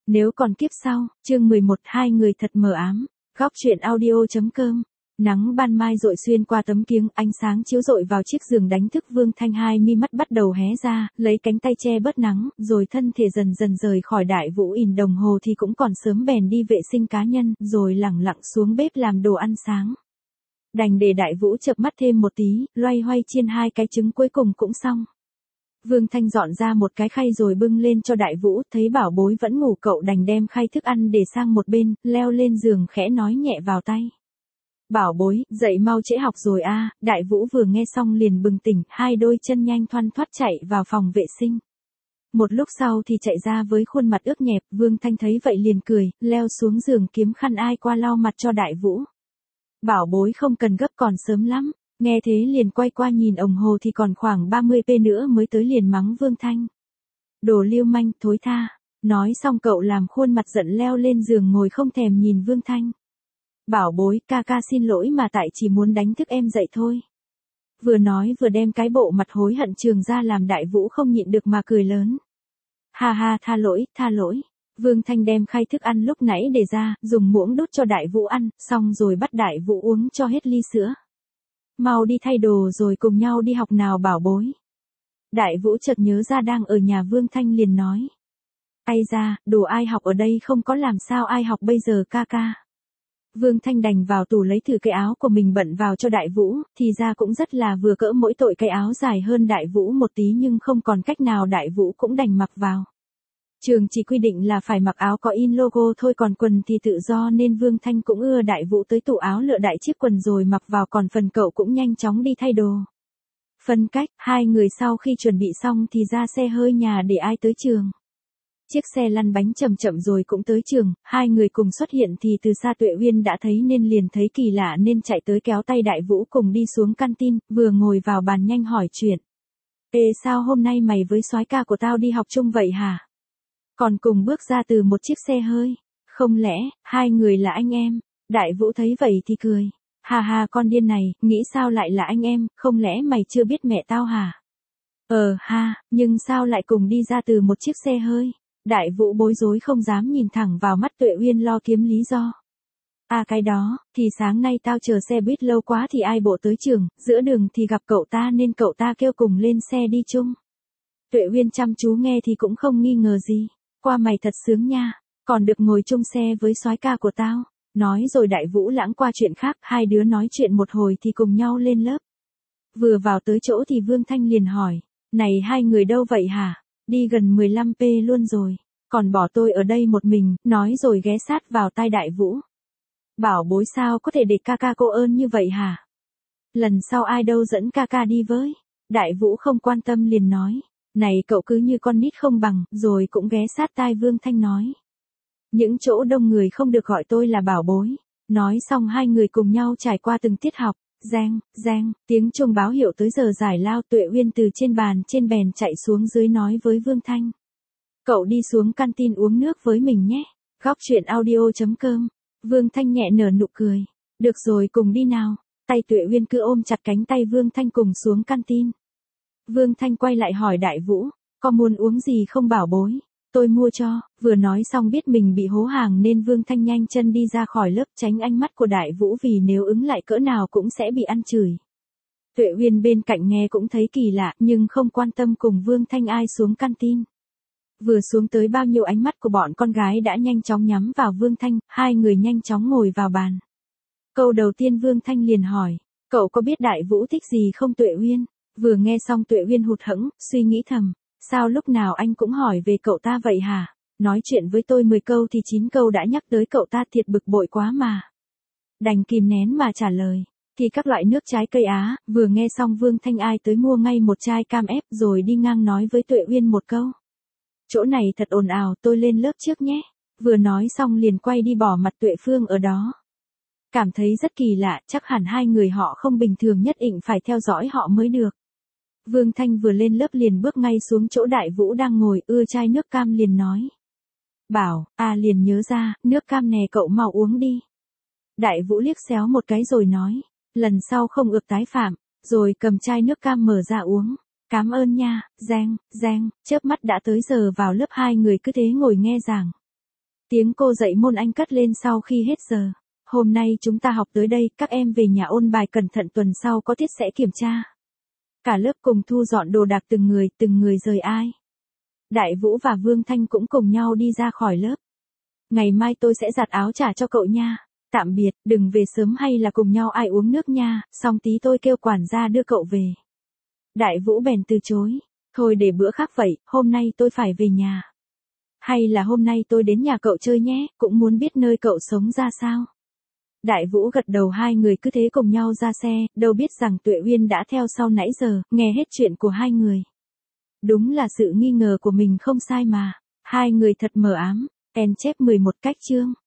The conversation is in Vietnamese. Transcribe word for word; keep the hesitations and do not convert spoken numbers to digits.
Nếu còn kiếp sau, chương mười một hai người thật mờ ám, góc truyện audio.com. Nắng ban mai rọi xuyên qua tấm kiếng, ánh sáng chiếu rọi vào chiếc giường đánh thức Vương Thanh, hai mi mắt bắt đầu hé ra, lấy cánh tay che bớt nắng, rồi thân thể dần dần rời khỏi Đại Vũ ỉn đồng hồ thì cũng còn sớm bèn đi vệ sinh cá nhân, rồi lẳng lặng xuống bếp làm đồ ăn sáng. Đành để Đại Vũ chợp mắt thêm một tí, loay hoay chiên hai cái trứng cuối cùng cũng xong. Vương Thanh dọn ra một cái khay rồi bưng lên cho Đại Vũ, thấy bảo bối vẫn ngủ cậu đành đem khay thức ăn để sang một bên, leo lên giường khẽ nói nhẹ vào tay. Bảo bối, dậy mau trễ học rồi a. À. Đại Vũ vừa nghe xong liền bừng tỉnh, hai đôi chân nhanh thoăn thoắt chạy vào phòng vệ sinh. Một lúc sau thì chạy ra với khuôn mặt ướt nhẹp, Vương Thanh thấy vậy liền cười, leo xuống giường kiếm khăn ai qua lau mặt cho Đại Vũ. Bảo bối không cần gấp còn sớm lắm. Nghe thế liền quay qua nhìn đồng hồ thì còn khoảng ba mươi phút nữa mới tới liền mắng Vương Thanh. Đồ lưu manh, thối tha. Nói xong cậu làm khuôn mặt giận leo lên giường ngồi không thèm nhìn Vương Thanh. Bảo bối, ca ca xin lỗi mà tại chỉ muốn đánh thức em dậy thôi. Vừa nói vừa đem cái bộ mặt hối hận trường ra làm Đại Vũ không nhịn được mà cười lớn. Ha ha, tha lỗi, tha lỗi. Vương Thanh đem khay thức ăn lúc nãy để ra, dùng muỗng đút cho Đại Vũ ăn, xong rồi bắt Đại Vũ uống cho hết ly sữa. Mau đi thay đồ rồi cùng nhau đi học nào bảo bối. Đại Vũ chợt nhớ ra đang ở nhà Vương Thanh liền nói. Ai ra, đồ ai học ở đây không có làm sao ai học bây giờ ca ca. Vương Thanh đành vào tủ lấy thử cái áo của mình bận vào cho Đại Vũ, thì ra cũng rất là vừa cỡ mỗi tội cái áo dài hơn Đại Vũ một tí nhưng không còn cách nào Đại Vũ cũng đành mặc vào. Trường chỉ quy định là phải mặc áo có in logo thôi còn quần thì tự do nên Vương Thanh cũng ưa Đại Vũ tới tủ áo lựa đại chiếc quần rồi mặc vào còn phần cậu cũng nhanh chóng đi thay đồ. Phân cách, hai người sau khi chuẩn bị xong thì ra xe hơi nhà để ai tới trường. Chiếc xe lăn bánh chậm chậm rồi cũng tới trường, hai người cùng xuất hiện thì từ xa Tuệ Uyên đã thấy nên liền thấy kỳ lạ nên chạy tới kéo tay Đại Vũ cùng đi xuống canteen, vừa ngồi vào bàn nhanh hỏi chuyện. Ê sao hôm nay mày với soái ca của tao đi học chung vậy hả? Còn cùng bước ra từ một chiếc xe hơi, không lẽ, hai người là anh em? Đại Vũ thấy vậy thì cười, hà hà con điên này, nghĩ sao lại là anh em, không lẽ mày chưa biết mẹ tao hả? Ờ ha, nhưng sao lại cùng đi ra từ một chiếc xe hơi? Đại Vũ bối rối không dám nhìn thẳng vào mắt Tuệ Uyên lo kiếm lý do. À cái đó, thì sáng nay tao chờ xe buýt lâu quá thì ai bộ tới trường, giữa đường thì gặp cậu ta nên cậu ta kêu cùng lên xe đi chung. Tuệ Uyên chăm chú nghe thì cũng không nghi ngờ gì. Qua mày thật sướng nha, còn được ngồi chung xe với soái ca của tao. Nói rồi Đại Vũ lãng qua chuyện khác, hai đứa nói chuyện một hồi thì cùng nhau lên lớp. Vừa vào tới chỗ thì Vương Thanh liền hỏi, này hai người đâu vậy hả? Đi gần mười lăm phút luôn rồi, còn bỏ tôi ở đây một mình, nói rồi ghé sát vào tai Đại Vũ. Bảo bối sao có thể để ca ca cô ơn như vậy hả? Lần sau ai đâu dẫn ca ca đi với. Đại Vũ không quan tâm liền nói. Này cậu cứ như con nít không bằng, rồi cũng ghé sát tai Vương Thanh nói. Những chỗ đông người không được gọi tôi là bảo bối. Nói xong hai người cùng nhau trải qua từng tiết học. Giang, giang, tiếng chuông báo hiệu tới giờ giải lao. Tuệ Uyên từ trên bàn trên bèn chạy xuống dưới nói với Vương Thanh. Cậu đi xuống canteen uống nước với mình nhé. Góc truyện audio.com. Vương Thanh nhẹ nở nụ cười. Được rồi cùng đi nào. Tay Tuệ Uyên cứ ôm chặt cánh tay Vương Thanh cùng xuống canteen. Vương Thanh quay lại hỏi Đại Vũ, có muốn uống gì không bảo bối? Tôi mua cho, vừa nói xong biết mình bị hố hàng nên Vương Thanh nhanh chân đi ra khỏi lớp tránh ánh mắt của Đại Vũ vì nếu ứng lại cỡ nào cũng sẽ bị ăn chửi. Tuệ Uyên bên cạnh nghe cũng thấy kỳ lạ nhưng không quan tâm cùng Vương Thanh ai xuống canteen. Vừa xuống tới bao nhiêu ánh mắt của bọn con gái đã nhanh chóng nhắm vào Vương Thanh, hai người nhanh chóng ngồi vào bàn. Câu đầu tiên Vương Thanh liền hỏi, cậu có biết Đại Vũ thích gì không Tuệ Uyên? Vừa nghe xong Tuệ Uyên hụt hẫng, suy nghĩ thầm, sao lúc nào anh cũng hỏi về cậu ta vậy hả? Nói chuyện với tôi mười câu thì chín câu đã nhắc tới cậu ta thiệt bực bội quá mà. Đành kìm nén mà trả lời, thì các loại nước trái cây Á, vừa nghe xong Vương Thanh ai tới mua ngay một chai cam ép rồi đi ngang nói với Tuệ Uyên một câu. Chỗ này thật ồn ào tôi lên lớp trước nhé. Vừa nói xong liền quay đi bỏ mặt Tuệ Phương ở đó. Cảm thấy rất kỳ lạ, chắc hẳn hai người họ không bình thường nhất định phải theo dõi họ mới được. Vương Thanh vừa lên lớp liền bước ngay xuống chỗ Đại Vũ đang ngồi ưa chai nước cam liền nói. Bảo, à liền nhớ ra, nước cam nè cậu mau uống đi. Đại Vũ liếc xéo một cái rồi nói, lần sau không ược tái phạm, rồi cầm chai nước cam mở ra uống. Cảm ơn nha, Giang, Giang, chớp mắt đã tới giờ vào lớp hai người cứ thế ngồi nghe giảng. Tiếng cô dạy môn Anh cất lên sau khi hết giờ. Hôm nay chúng ta học tới đây, các em về nhà ôn bài cẩn thận, tuần sau có tiết sẽ kiểm tra. Cả lớp cùng thu dọn đồ đạc từng người, từng người rời ai. Đại Vũ và Vương Thanh cũng cùng nhau đi ra khỏi lớp. Ngày mai tôi sẽ giặt áo trả cho cậu nha. Tạm biệt, đừng về sớm hay là cùng nhau ai uống nước nha, xong tí tôi kêu quản gia đưa cậu về. Đại Vũ bèn từ chối. Thôi để bữa khác vậy, hôm nay tôi phải về nhà. Hay là hôm nay tôi đến nhà cậu chơi nhé, cũng muốn biết nơi cậu sống ra sao. Đại Vũ gật đầu, hai người cứ thế cùng nhau ra xe, đâu biết rằng Tuệ Uyên đã theo sau nãy giờ, nghe hết chuyện của hai người. Đúng là sự nghi ngờ của mình không sai mà. Hai người thật mờ ám. En chép mười một cách chương.